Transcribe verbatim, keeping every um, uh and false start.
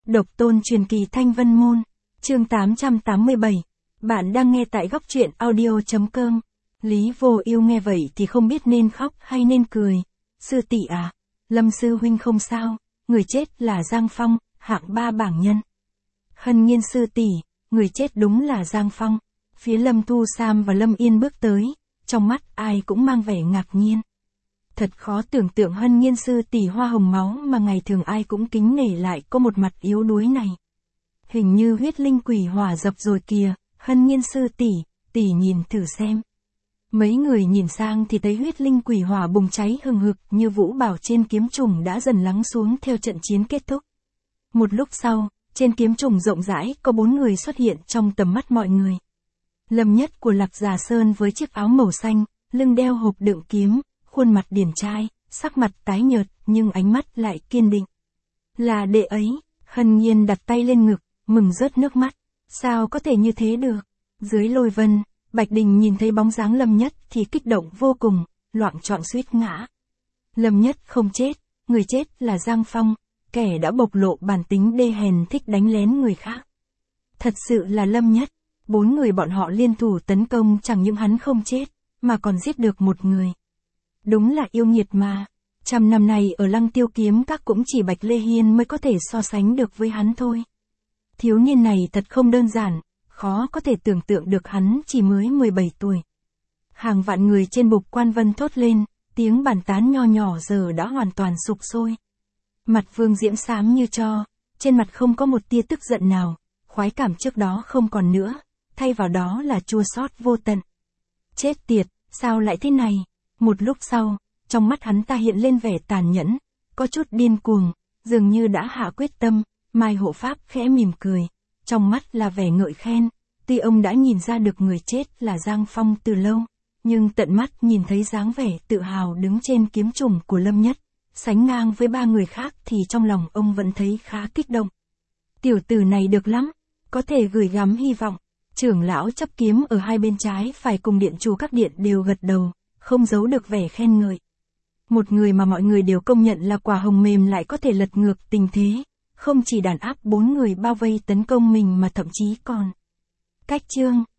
Độc tôn truyền kỳ Thanh Vân Môn, chương tám trăm tám mươi bảy. Bạn đang nghe tại góc truyện audio.com. Lý Vô Ưu nghe vậy thì không biết nên khóc hay nên cười. Sư tỷ à, Lâm sư huynh không sao, người chết là Giang Phong, hạng ba bảng nhân. Hân Nhiên sư tỷ, người chết đúng là Giang Phong. Phía Lâm Thu Sam và Lâm Yên bước tới, trong mắt ai cũng mang vẻ ngạc nhiên. Thật khó tưởng tượng Hân Nhiên sư tỷ hoa hồng máu mà ngày thường ai cũng kính nể lại có một mặt yếu đuối này. Hình như huyết linh quỷ hỏa dập rồi kìa, Hân Nhiên sư tỷ, tỷ nhìn thử xem. Mấy người nhìn sang thì thấy huyết linh quỷ hỏa bùng cháy hừng hực như vũ bảo trên kiếm trùng đã dần lắng xuống theo trận chiến kết thúc. Một lúc sau, trên kiếm trùng rộng rãi có bốn người xuất hiện trong tầm mắt mọi người. Lâm Nhất của Lạc Già Sơn với chiếc áo màu xanh, lưng đeo hộp đựng kiếm, khuôn mặt điển trai, sắc mặt tái nhợt nhưng ánh mắt lại kiên định. Là đệ ấy, Hân Nhiên đặt tay lên ngực, mừng rớt nước mắt. Sao có thể như thế được? Dưới lôi vân, Bạch Đình nhìn thấy bóng dáng Lâm Nhất thì kích động vô cùng, loạng choạng suýt ngã. Lâm Nhất không chết, người chết là Giang Phong, kẻ đã bộc lộ bản tính đê hèn thích đánh lén người khác. Thật sự là Lâm Nhất, bốn người bọn họ liên thủ tấn công chẳng những hắn không chết, mà còn giết được một người. Đúng là yêu nghiệt mà, trăm năm nay ở Lăng Tiêu Kiếm Các cũng chỉ Bạch Lê Hiên mới có thể so sánh được với hắn thôi. Thiếu niên này thật không đơn giản, khó có thể tưởng tượng được hắn chỉ mới mười bảy tuổi. Hàng vạn người trên Bục Quan Vân thốt lên, tiếng bàn tán nho nhỏ giờ đã hoàn toàn sục sôi. Mặt Vương Diễm xám như tro, trên mặt không có một tia tức giận nào, khoái cảm trước đó không còn nữa, thay vào đó là chua xót vô tận. Chết tiệt, sao lại thế này? Một lúc sau, trong mắt hắn ta hiện lên vẻ tàn nhẫn, có chút điên cuồng, dường như đã hạ quyết tâm. Mai hộ pháp khẽ mỉm cười, trong mắt là vẻ ngợi khen, tuy ông đã nhìn ra được người chết là Giang Phong từ lâu, nhưng tận mắt nhìn thấy dáng vẻ tự hào đứng trên kiếm trùng của Lâm Nhất, sánh ngang với ba người khác thì trong lòng ông vẫn thấy khá kích động. Tiểu tử này được lắm, có thể gửi gắm hy vọng. Trưởng lão chấp kiếm ở hai bên trái phải cùng điện chủ các điện đều gật đầu, không giấu được vẻ khen ngợi. Một người mà mọi người đều công nhận là quả hồng mềm lại có thể lật ngược tình thế. Không chỉ đàn áp bốn người bao vây tấn công mình mà thậm chí còn cách chương.